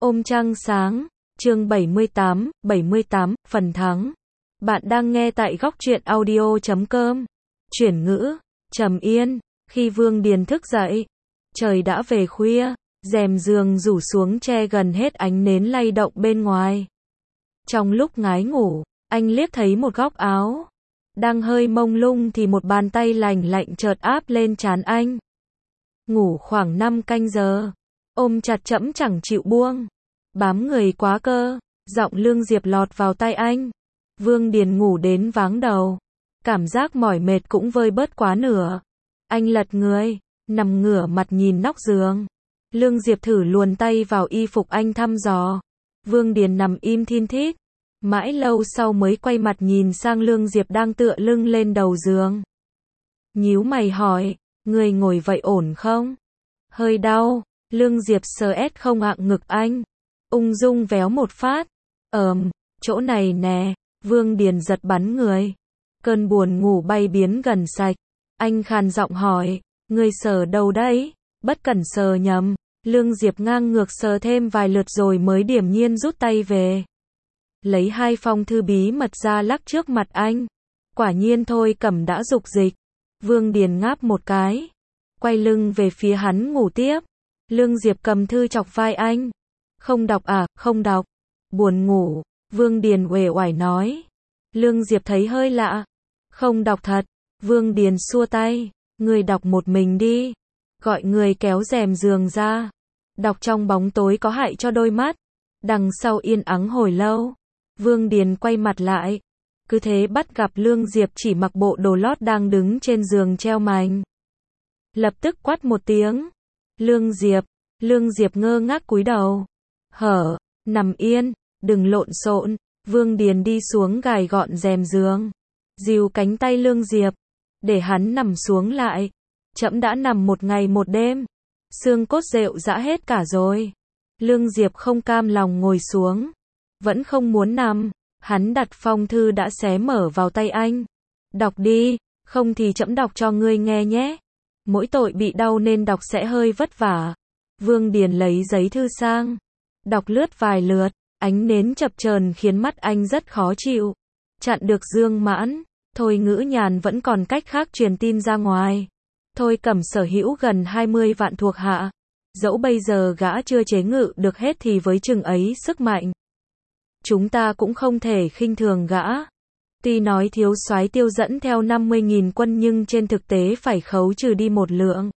Ôm trăng sáng, chương 78, phần thắng. Bạn đang nghe tại góc truyện audio.com. Chuyển ngữ, trầm yên, khi Vương Điền thức dậy, trời đã về khuya, rèm giường rủ xuống che gần hết ánh nến lay động bên ngoài. Trong lúc ngái ngủ, anh liếc thấy một góc áo đang hơi mông lung thì một bàn tay lành lạnh chợt áp lên trán anh. Ngủ khoảng 5 canh giờ, ôm chặt chẫm chẳng chịu buông, bám người quá cơ, giọng Lương Diệp lọt vào tai anh. Vương Điền ngủ đến váng đầu, cảm giác mỏi mệt cũng vơi bớt quá nửa. Anh lật người, nằm ngửa mặt nhìn nóc giường. Lương Diệp thử luồn tay vào y phục anh thăm dò. Vương Điền nằm im thin thít, mãi lâu sau mới quay mặt nhìn sang Lương Diệp đang tựa lưng lên đầu giường. Nhíu mày hỏi, người ngồi vậy ổn không? Hơi đau. Lương Diệp sờ không ạng ngực anh, ung dung véo một phát. Chỗ này nè. Vương Điền giật bắn người. Cơn buồn ngủ bay biến gần sạch. Anh khàn giọng hỏi, người sờ đâu đấy? Bất cẩn sờ nhầm. Lương Diệp ngang ngược sờ thêm vài lượt rồi mới điềm nhiên rút tay về. Lấy 2 phong thư bí mật ra lắc trước mặt anh. Quả nhiên Thôi Cẩm đã dục dịch. Vương Điền ngáp một cái, quay lưng về phía hắn ngủ tiếp. Lương Diệp cầm thư chọc vai anh. Không đọc à? Không đọc. Buồn ngủ. Vương Điền uể oải nói. Lương Diệp thấy hơi lạ. Không đọc thật. Vương Điền xua tay. Người đọc một mình đi. Gọi người kéo rèm giường ra. Đọc trong bóng tối có hại cho đôi mắt. Đằng sau yên ắng hồi lâu. Vương Điền quay mặt lại. Cứ thế bắt gặp Lương Diệp chỉ mặc bộ đồ lót đang đứng trên giường treo mành. Lập tức quát một tiếng. Lương Diệp. Lương Diệp ngơ ngác cúi đầu. Hở, nằm yên, đừng lộn xộn. Vương Điền đi xuống gài gọn rèm giường, dìu cánh tay Lương Diệp, để hắn nằm xuống lại. Trẫm đã nằm 1 ngày 1 đêm, xương cốt rệu rã hết cả rồi. Lương Diệp không cam lòng ngồi xuống, vẫn không muốn nằm. Hắn đặt phong thư đã xé mở vào tay anh. Đọc đi, không thì trẫm đọc cho ngươi nghe nhé. Mỗi tội bị đau nên đọc sẽ hơi vất vả. Vương Điền lấy giấy thư sang, đọc lướt vài lượt, ánh nến chập chờn khiến mắt anh rất khó chịu. Chặn được Dương Mãn, Thôi Ngữ Nhàn vẫn còn cách khác truyền tin ra ngoài. Thôi Cẩm sở hữu gần 20 vạn thuộc hạ. Dẫu bây giờ gã chưa chế ngự được hết thì với chừng ấy sức mạnh, chúng ta cũng không thể khinh thường gã. Tuy nói thiếu soái Tiêu dẫn theo 50.000 quân nhưng trên thực tế phải khấu trừ đi 1 lượng.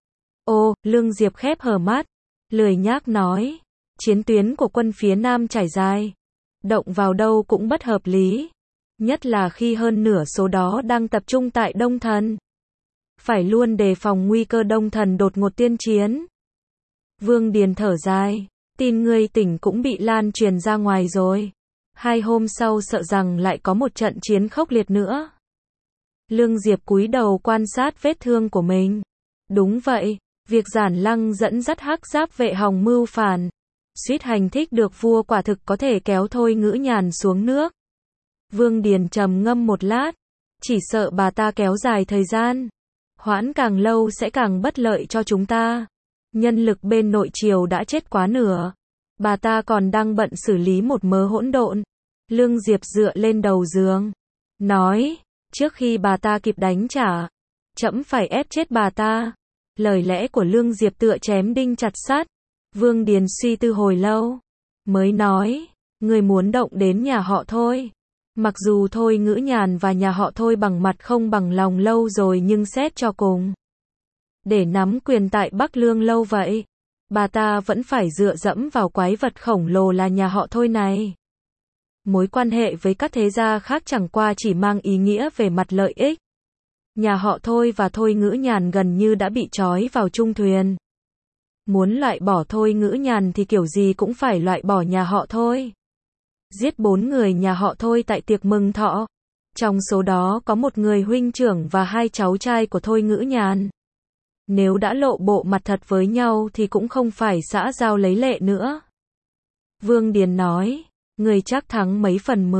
Ô, Lương Diệp khép hờ mắt, lười nhác nói. Chiến tuyến của quân phía Nam trải dài, động vào đâu cũng bất hợp lý. Nhất là khi hơn nửa số đó đang tập trung tại Đông Thần. Phải luôn đề phòng nguy cơ Đông Thần đột ngột tiên chiến. Vương Điền thở dài. Tin ngươi tỉnh cũng bị lan truyền ra ngoài rồi. 2 hôm sau sợ rằng lại có một trận chiến khốc liệt nữa. Lương Diệp cúi đầu quan sát vết thương của mình. Đúng vậy, việc Giản Lăng dẫn dắt Hắc Giáp vệ Hồng mưu phản, suýt hành thích được vua quả thực có thể kéo Thôi Ngữ Nhàn xuống nước. Vương Điền trầm ngâm một lát. Chỉ sợ bà ta kéo dài thời gian, hoãn càng lâu sẽ càng bất lợi cho chúng ta. Nhân lực bên nội triều đã chết quá nửa. Bà ta còn đang bận xử lý một mớ hỗn độn. Lương Diệp dựa lên đầu giường, nói, trước khi bà ta kịp đánh trả, trẫm phải ép chết bà ta. Lời lẽ của Lương Diệp tựa chém đinh chặt sắt. Vương Điền suy tư hồi lâu, mới nói, người muốn động đến nhà họ Thôi. Mặc dù Thôi Ngữ Nhàn và nhà họ Thôi bằng mặt không bằng lòng lâu rồi nhưng xét cho cùng, để nắm quyền tại Bắc Lương lâu vậy, bà ta vẫn phải dựa dẫm vào quái vật khổng lồ là nhà họ Thôi này. Mối quan hệ với các thế gia khác chẳng qua chỉ mang ý nghĩa về mặt lợi ích. Nhà họ Thôi và Thôi Ngữ Nhàn gần như đã bị trói vào chung thuyền. Muốn loại bỏ Thôi Ngữ Nhàn thì kiểu gì cũng phải loại bỏ nhà họ Thôi. Giết 4 người nhà họ Thôi tại tiệc mừng thọ. Trong số đó có 1 người huynh trưởng và 2 cháu trai của Thôi Ngữ Nhàn. Nếu đã lộ bộ mặt thật với nhau thì cũng không phải xã giao lấy lệ nữa. Vương Điền nói, người chắc thắng mấy phần?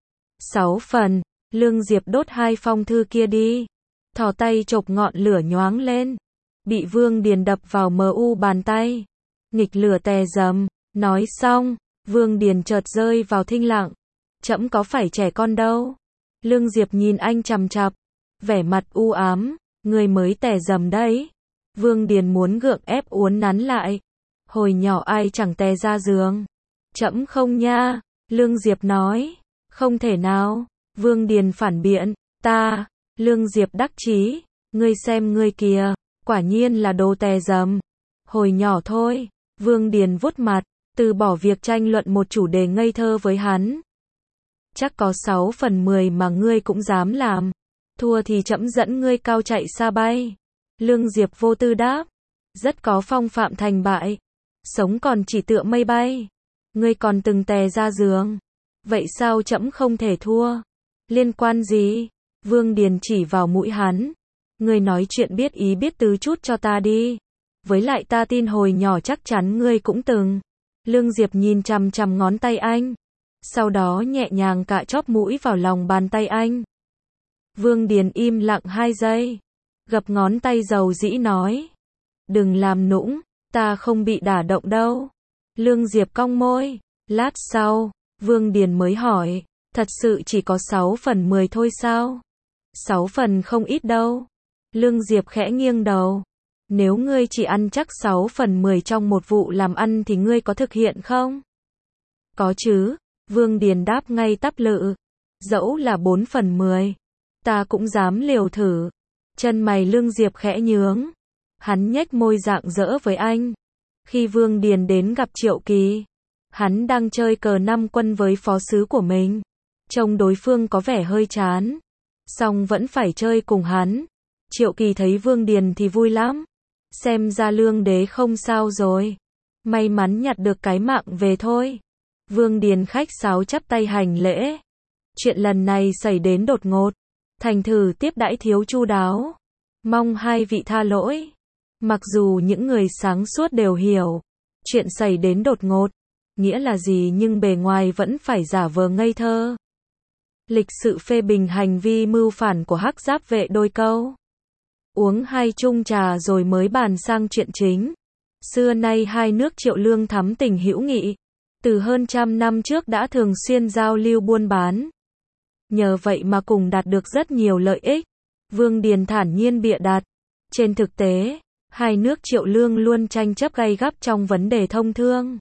6 phần. Lương Diệp đốt 2 phong thư kia đi. Thò tay chộp ngọn lửa nhoáng lên. Bị Vương Điền đập vào mờ u bàn tay. Nghịch lửa tè dầm. Nói xong, Vương Điền chợt rơi vào thinh lặng. Trẫm có phải trẻ con đâu. Lương Diệp nhìn anh chằm chằm, vẻ mặt u ám, người mới tè dầm đấy. Vương Điền muốn gượng ép uốn nắn lại. Hồi nhỏ ai chẳng tè ra giường. Trẫm không nha, Lương Diệp nói. Không thể nào, Vương Điền phản biện, ta, Lương Diệp đắc chí, ngươi xem ngươi kìa, quả nhiên là đồ tè dầm. Hồi nhỏ thôi, Vương Điền vuốt mặt, từ bỏ việc tranh luận một chủ đề ngây thơ với hắn. Chắc có 6 phần 10 mà ngươi cũng dám làm. Thua thì trẫm dẫn ngươi cao chạy xa bay. Lương Diệp vô tư đáp. Rất có phong phạm thành bại. Sống còn chỉ tựa mây bay. Ngươi còn từng tè ra giường. Vậy sao trẫm không thể thua? Liên quan gì? Vương Điền chỉ vào mũi hắn. Ngươi nói chuyện biết ý biết tứ chút cho ta đi. Với lại ta tin hồi nhỏ chắc chắn ngươi cũng từng. Lương Diệp nhìn chằm chằm ngón tay anh. Sau đó nhẹ nhàng cạ chóp mũi vào lòng bàn tay anh. Vương Điền im lặng 2 giây. Gập ngón tay dầu dĩ nói. Đừng làm nũng, ta không bị đả động đâu. Lương Diệp cong môi. Lát sau, Vương Điền mới hỏi. Thật sự chỉ có 6 phần 10 thôi sao? 6 phần không ít đâu. Lương Diệp khẽ nghiêng đầu. Nếu ngươi chỉ ăn chắc 6 phần 10 trong một vụ làm ăn thì ngươi có thực hiện không? Có chứ. Vương Điền đáp ngay tắp lự. Dẫu là 4 phần 10. Ta cũng dám liều thử. Chân mày Lương Diệp khẽ nhướng. Hắn nhếch môi rạng rỡ với anh. Khi Vương Điền đến gặp Triệu Kỳ, hắn đang chơi cờ 5 quân với phó sứ của mình. Trông đối phương có vẻ hơi chán. Song vẫn phải chơi cùng hắn. Triệu Kỳ thấy Vương Điền thì vui lắm. Xem ra Lương đế không sao rồi. May mắn nhặt được cái mạng về thôi. Vương Điền khách sáo chắp tay hành lễ. Chuyện lần này xảy đến đột ngột. Thành thử tiếp đãi thiếu chu đáo. Mong hai vị tha lỗi. Mặc dù những người sáng suốt đều hiểu. Chuyện xảy đến đột ngột. Nghĩa là gì nhưng bề ngoài vẫn phải giả vờ ngây thơ. Lịch sự phê bình hành vi mưu phản của Hắc Giáp vệ đôi câu. Uống 2 chung trà rồi mới bàn sang chuyện chính. Xưa nay hai nước Triệu Lương thắm tình hữu nghị. Từ hơn 100 năm trước đã thường xuyên giao lưu buôn bán. Nhờ vậy mà cùng đạt được rất nhiều lợi ích. Vương Điền thản nhiên bịa đặt. Trên thực tế, hai nước Triệu Lương luôn tranh chấp gay gắt trong vấn đề thông thương.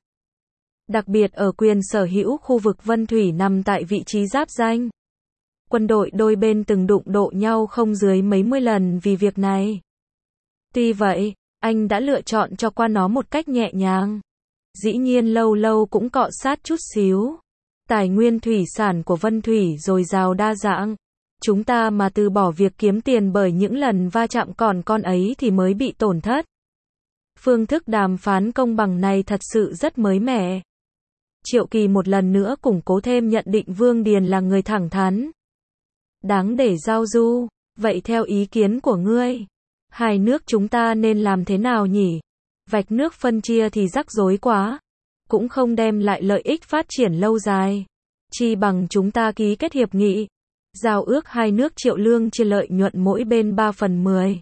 Đặc biệt ở quyền sở hữu khu vực Vân Thủy nằm tại vị trí giáp ranh. Quân đội đôi bên từng đụng độ nhau không dưới mấy mươi lần vì việc này. Tuy vậy, anh đã lựa chọn cho qua nó một cách nhẹ nhàng. Dĩ nhiên lâu lâu cũng cọ sát chút xíu. Tài nguyên thủy sản của Vân Thủy dồi dào đa dạng. Chúng ta mà từ bỏ việc kiếm tiền bởi những lần va chạm còn con ấy thì mới bị tổn thất. Phương thức đàm phán công bằng này thật sự rất mới mẻ. Triệu Kỳ một lần nữa củng cố thêm nhận định Vương Điền là người thẳng thắn. Đáng để giao du. Vậy theo ý kiến của ngươi, hai nước chúng ta nên làm thế nào nhỉ? Vạch nước phân chia thì rắc rối quá. Cũng không đem lại lợi ích phát triển lâu dài. Chi bằng chúng ta ký kết hiệp nghị. Giao ước hai nước Triệu Lương chia lợi nhuận mỗi bên 3 phần 10.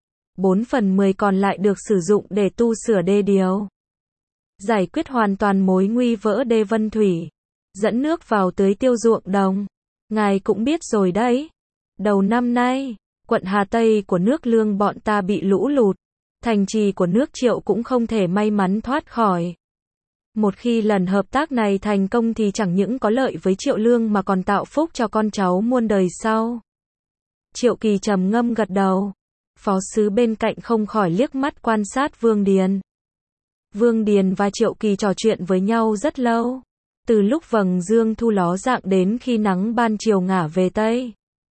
4 phần 10 còn lại được sử dụng để tu sửa đê điều. Giải quyết hoàn toàn mối nguy vỡ đê Vân Thủy. Dẫn nước vào tưới tiêu ruộng đồng. Ngài cũng biết rồi đấy. Đầu năm nay, quận Hà Tây của nước Lương bọn ta bị lũ lụt. Thành trì của nước Triệu cũng không thể may mắn thoát khỏi. Một khi lần hợp tác này thành công thì chẳng những có lợi với Triệu Lương mà còn tạo phúc cho con cháu muôn đời sau. Triệu Kỳ trầm ngâm gật đầu. Phó sứ bên cạnh không khỏi liếc mắt quan sát Vương Điền. Vương Điền và Triệu Kỳ trò chuyện với nhau rất lâu. Từ lúc vầng dương thu ló dạng đến khi nắng ban chiều ngả về Tây.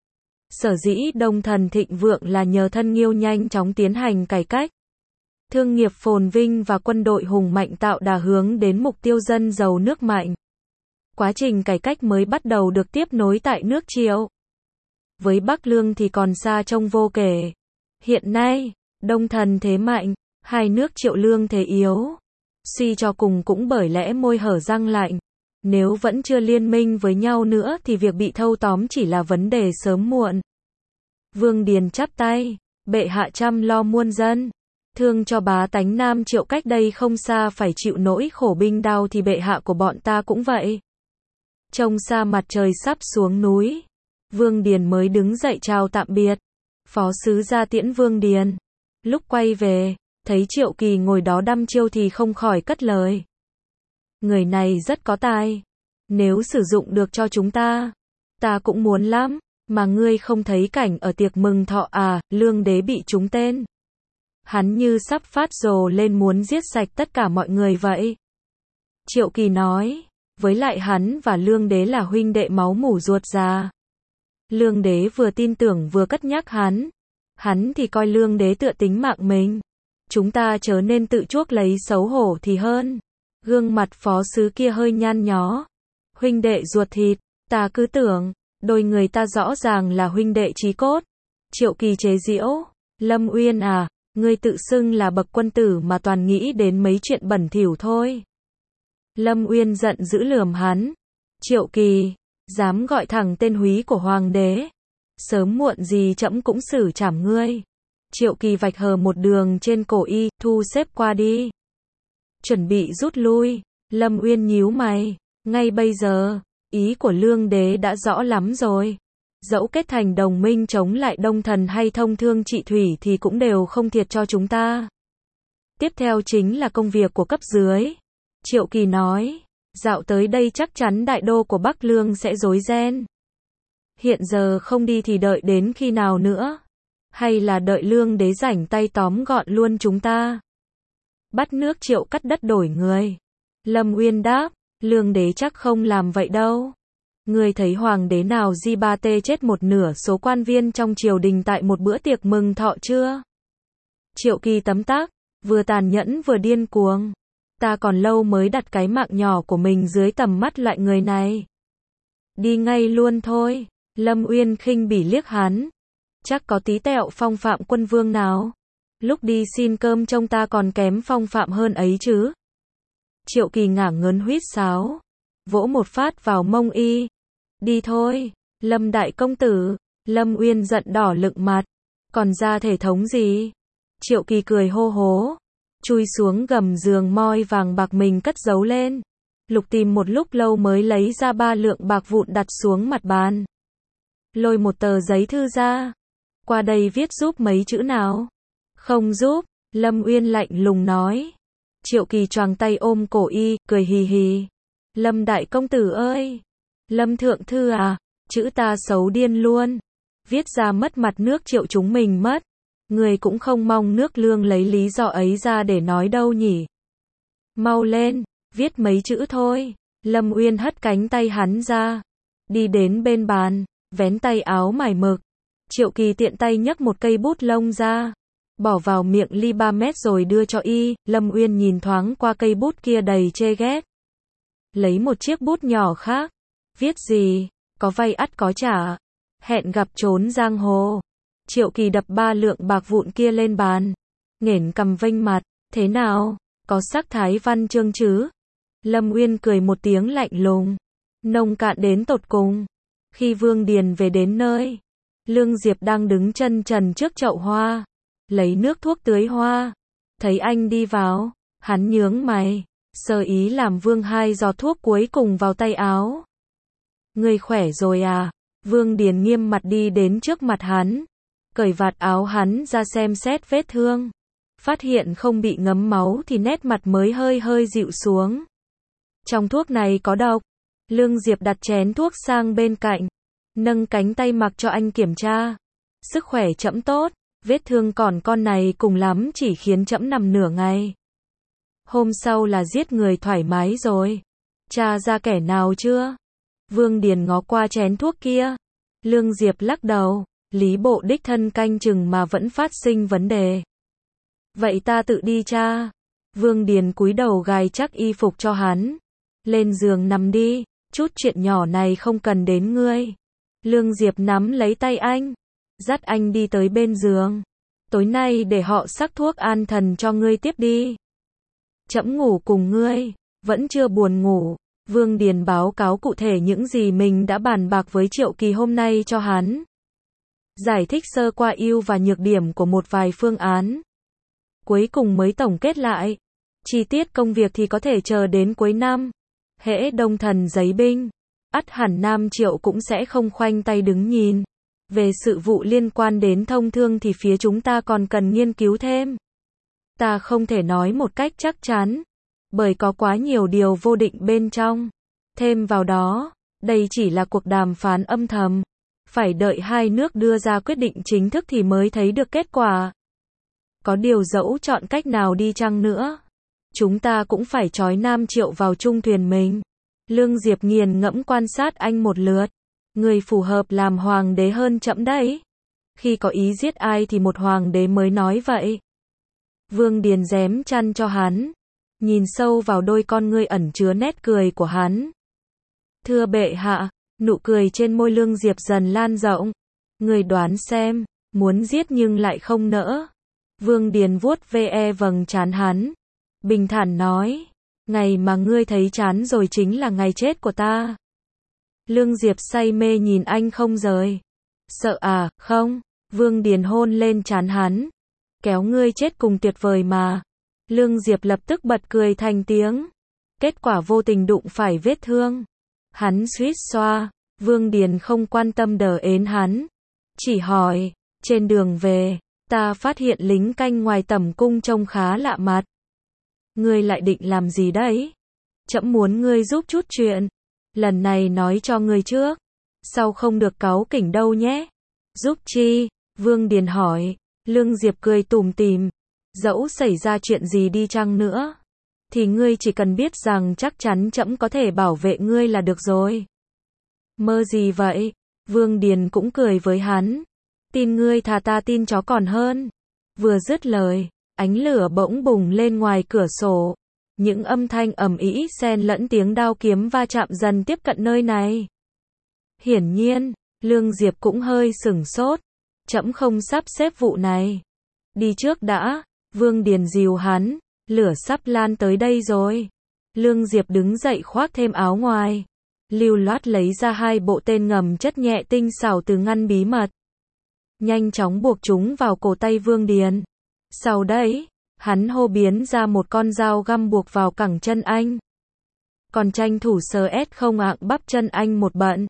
Sở dĩ Đông Thần thịnh vượng là nhờ thân Nghiêu nhanh chóng tiến hành cải cách. Thương nghiệp phồn vinh và quân đội hùng mạnh tạo đà hướng đến mục tiêu dân giàu nước mạnh. Quá trình cải cách mới bắt đầu được tiếp nối tại nước Triệu. Với Bắc Lương thì còn xa trông vô kể. Hiện nay, Đông Thần thế mạnh, hai nước Triệu Lương thế yếu. Suy cho cùng cũng bởi lẽ môi hở răng lạnh. Nếu vẫn chưa liên minh với nhau nữa thì việc bị thâu tóm chỉ là vấn đề sớm muộn. Vương Điền chắp tay, bệ hạ chăm lo muôn dân. Thương cho bá tánh Nam Triệu cách đây không xa phải chịu nỗi khổ binh đao thì bệ hạ của bọn ta cũng vậy. Trông xa mặt trời sắp xuống núi, Vương Điền mới đứng dậy chào tạm biệt. Phó sứ ra tiễn Vương Điền. Lúc quay về, thấy Triệu Kỳ ngồi đó đăm chiêu thì không khỏi cất lời. Người này rất có tài. Nếu sử dụng được cho chúng ta cũng muốn lắm. Mà ngươi không thấy cảnh ở tiệc mừng thọ à, Lương Đế bị trúng tên. Hắn như sắp phát rồ lên muốn giết sạch tất cả mọi người vậy. Triệu Kỳ nói, với lại hắn và Lương Đế là huynh đệ máu mủ ruột già. Lương Đế vừa tin tưởng vừa cất nhắc hắn thì coi Lương Đế tựa tính mạng mình. Chúng ta chớ nên tự chuốc lấy xấu hổ thì hơn. Gương mặt phó sứ kia hơi nhăn nhó. Huynh đệ ruột thịt, ta cứ tưởng, đôi người ta rõ ràng là huynh đệ chí cốt. Triệu Kỳ chế giễu, Lâm Uyên à, ngươi tự xưng là bậc quân tử mà toàn nghĩ đến mấy chuyện bẩn thỉu thôi. Lâm Uyên giận dữ lườm hắn. Triệu Kỳ, dám gọi thẳng tên húy của hoàng đế. Sớm muộn gì trẫm cũng xử trảm ngươi. Triệu Kỳ vạch hờ một đường trên cổ y, thu xếp qua đi. Chuẩn bị rút lui. Lâm Uyên nhíu mày. Ngay bây giờ, ý của Lương Đế đã rõ lắm rồi. Dẫu kết thành đồng minh chống lại Đông Thần hay thông thương trị thủy thì cũng đều không thiệt cho chúng ta. Tiếp theo chính là công việc của cấp dưới. Triệu Kỳ nói, dạo tới đây chắc chắn đại đô của Bắc Lương sẽ rối ren. Hiện giờ không đi thì đợi đến khi nào nữa? Hay là đợi Lương Đế rảnh tay tóm gọn luôn chúng ta? Bắt nước Triệu cắt đất đổi người. Lâm Uyên đáp, Lương Đế chắc không làm vậy đâu. Ngươi thấy hoàng đế nào di ba tê chết một nửa số quan viên trong triều đình tại một bữa tiệc mừng thọ chưa? Triệu Kỳ tấm tắc, vừa tàn nhẫn vừa điên cuồng. Ta còn lâu mới đặt cái mạng nhỏ của mình dưới tầm mắt loại người này. Đi ngay luôn thôi. Lâm Uyên khinh bỉ liếc hắn. Chắc có tí tẹo phong phạm quân vương nào. Lúc đi xin cơm trông ta còn kém phong phạm hơn ấy chứ. Triệu Kỳ ngả ngớn huýt sáo, vỗ một phát vào mông y. Đi thôi, Lâm đại công tử. Lâm Uyên giận đỏ lựng mặt. Còn ra thể thống gì? Triệu Kỳ cười hô hố, chui xuống gầm giường moi vàng bạc mình cất giấu lên. Lục tìm một lúc lâu mới lấy ra 3 lượng bạc vụn đặt xuống mặt bàn. Lôi một tờ giấy thư ra. Qua đây viết giúp mấy chữ nào? Không giúp, Lâm Uyên lạnh lùng nói. Triệu Kỳ choàng tay ôm cổ y, cười hì hì. Lâm đại công tử ơi! Lâm thượng thư à? Chữ ta xấu điên luôn. Viết ra mất mặt nước Triệu chúng mình mất. Người cũng không mong nước Lương lấy lý do ấy ra để nói đâu nhỉ? Mau lên, viết mấy chữ thôi. Lâm Uyên hất cánh tay hắn ra. Đi đến bên bàn, vén tay áo mải mực. Triệu Kỳ tiện tay nhấc một cây bút lông ra. Bỏ vào miệng ly 3 mét rồi đưa cho y. Lâm Uyên nhìn thoáng qua cây bút kia đầy chê ghét. Lấy một chiếc bút nhỏ khác. Viết gì? Có vay ắt có trả. Hẹn gặp trốn giang hồ. Triệu Kỳ đập 3 lượng bạc vụn kia lên bàn. Nghển cằm vênh mặt. Thế nào? Có sắc thái văn chương chứ? Lâm Uyên cười một tiếng lạnh lùng. Nông cạn đến tột cùng. Khi Vương Điền về đến nơi, Lương Diệp đang đứng chân trần trước chậu hoa, lấy nước thuốc tưới hoa. Thấy anh đi vào, hắn nhướng mày, sơ ý làm Vương 2 giọt thuốc cuối cùng vào tay áo. Người khỏe rồi à? Vương Điền nghiêm mặt đi đến trước mặt hắn, cởi vạt áo hắn ra xem xét vết thương. Phát hiện không bị ngấm máu thì nét mặt mới hơi hơi dịu xuống. Trong thuốc này có độc. Lương Diệp đặt chén thuốc sang bên cạnh, nâng cánh tay mặc cho anh kiểm tra. Sức khỏe trẫm tốt, vết thương còn con này cùng lắm chỉ khiến trẫm nằm nửa ngày. Hôm sau là giết người thoải mái rồi. Tra ra kẻ nào chưa? Vương Điền ngó qua chén thuốc kia. Lương Diệp lắc đầu, Lý bộ đích thân canh chừng mà vẫn phát sinh vấn đề. Vậy ta tự đi tra. Vương Điền cúi đầu gài chắc y phục cho hắn. Lên giường nằm đi, chút chuyện nhỏ này không cần đến ngươi. Lương Diệp nắm lấy tay anh, dắt anh đi tới bên giường. Tối nay để họ sắc thuốc an thần cho ngươi tiếp đi. Trẫm ngủ cùng ngươi, vẫn chưa buồn ngủ. Vương Điền báo cáo cụ thể những gì mình đã bàn bạc với Triệu Kỳ hôm nay cho hắn. Giải thích sơ qua ưu và nhược điểm của một vài phương án. cuối cùng mới tổng kết lại. Chi tiết công việc thì có thể chờ đến cuối năm. Hễ Đông Thần giấy binh, ắt hẳn Nam Triệu cũng sẽ không khoanh tay đứng nhìn. Về sự vụ liên quan đến thông thương thì phía chúng ta còn cần nghiên cứu thêm. Ta không thể nói một cách chắc chắn, bởi có quá nhiều điều vô định bên trong. Thêm vào đó, đây chỉ là cuộc đàm phán âm thầm. Phải đợi hai nước đưa ra quyết định chính thức thì mới thấy được kết quả. Có điều dẫu chọn cách nào đi chăng nữa, chúng ta cũng phải trói Nam Triệu vào chung thuyền mình. Lương Diệp nghiền ngẫm quan sát anh một lượt. Người phù hợp làm hoàng đế hơn trẫm đấy. Khi có ý giết ai thì một hoàng đế mới nói vậy. Vương Điền rém chăn cho hắn, nhìn sâu vào đôi con ngươi ẩn chứa nét cười của hắn. Thưa bệ hạ, nụ cười trên môi Lương Diệp dần lan rộng. Người đoán xem, muốn giết nhưng lại không nỡ. Vương Điền vuốt ve vầng trán hắn, bình thản nói, ngày mà ngươi thấy chán rồi chính là ngày chết của ta. Lương Diệp say mê nhìn anh không rời. Sợ à, không. Vương Điền hôn lên trán hắn. Kéo ngươi chết cùng tuyệt vời mà. Lương Diệp lập tức bật cười thành tiếng. Kết quả vô tình đụng phải vết thương. Hắn suýt xoa. Vương Điền không quan tâm đờ ến hắn. Chỉ hỏi, trên đường về, ta phát hiện lính canh ngoài tẩm cung trông khá lạ mặt. Ngươi lại định làm gì đấy? Trẫm muốn ngươi giúp chút chuyện. Lần này nói cho ngươi trước. Sau không được cáu kỉnh đâu nhé. Giúp chi? Vương Điền hỏi. Lương Diệp cười tủm tỉm. Dẫu xảy ra chuyện gì đi chăng nữa, thì ngươi chỉ cần biết rằng chắc chắn trẫm có thể bảo vệ ngươi là được rồi. Mơ gì vậy? Vương Điền cũng cười với hắn. Tin ngươi thà ta tin chó còn hơn. Vừa dứt lời, ánh lửa bỗng bùng lên ngoài cửa sổ. Những âm thanh ầm ĩ xen lẫn tiếng đao kiếm va chạm dần tiếp cận nơi này. Hiển nhiên, Lương Diệp cũng hơi sửng sốt. Trẫm không sắp xếp vụ này. Đi trước đã. Vương Điền dìu hắn. Lửa sắp lan tới đây rồi. Lương Diệp đứng dậy khoác thêm áo ngoài. Lưu loát lấy ra 2 bộ tên ngầm chất nhẹ tinh xảo từ ngăn bí mật. Nhanh chóng buộc chúng vào cổ tay Vương Điền. Sau đấy, hắn hô biến ra một con dao găm buộc vào cẳng chân anh. Còn tranh thủ sờ không ạng bắp chân anh một bận.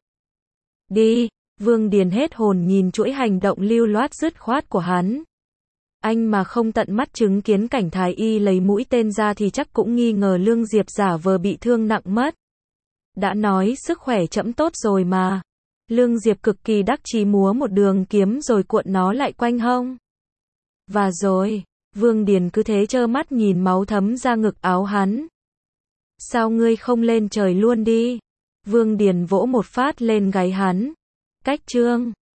Đi. Vương Điền hết hồn nhìn chuỗi hành động lưu loát dứt khoát của hắn. Anh mà không tận mắt chứng kiến cảnh thái y lấy mũi tên ra thì chắc cũng nghi ngờ Lương Diệp giả vờ bị thương nặng mất. Đã nói sức khỏe trẫm tốt rồi mà. Lương Diệp cực kỳ đắc chí múa một đường kiếm rồi cuộn nó lại quanh hông. Và rồi, Vương Điền cứ thế trơ mắt nhìn máu thấm ra ngực áo hắn. Sao ngươi không lên trời luôn đi? Vương Điền vỗ một phát lên gáy hắn. Cách chương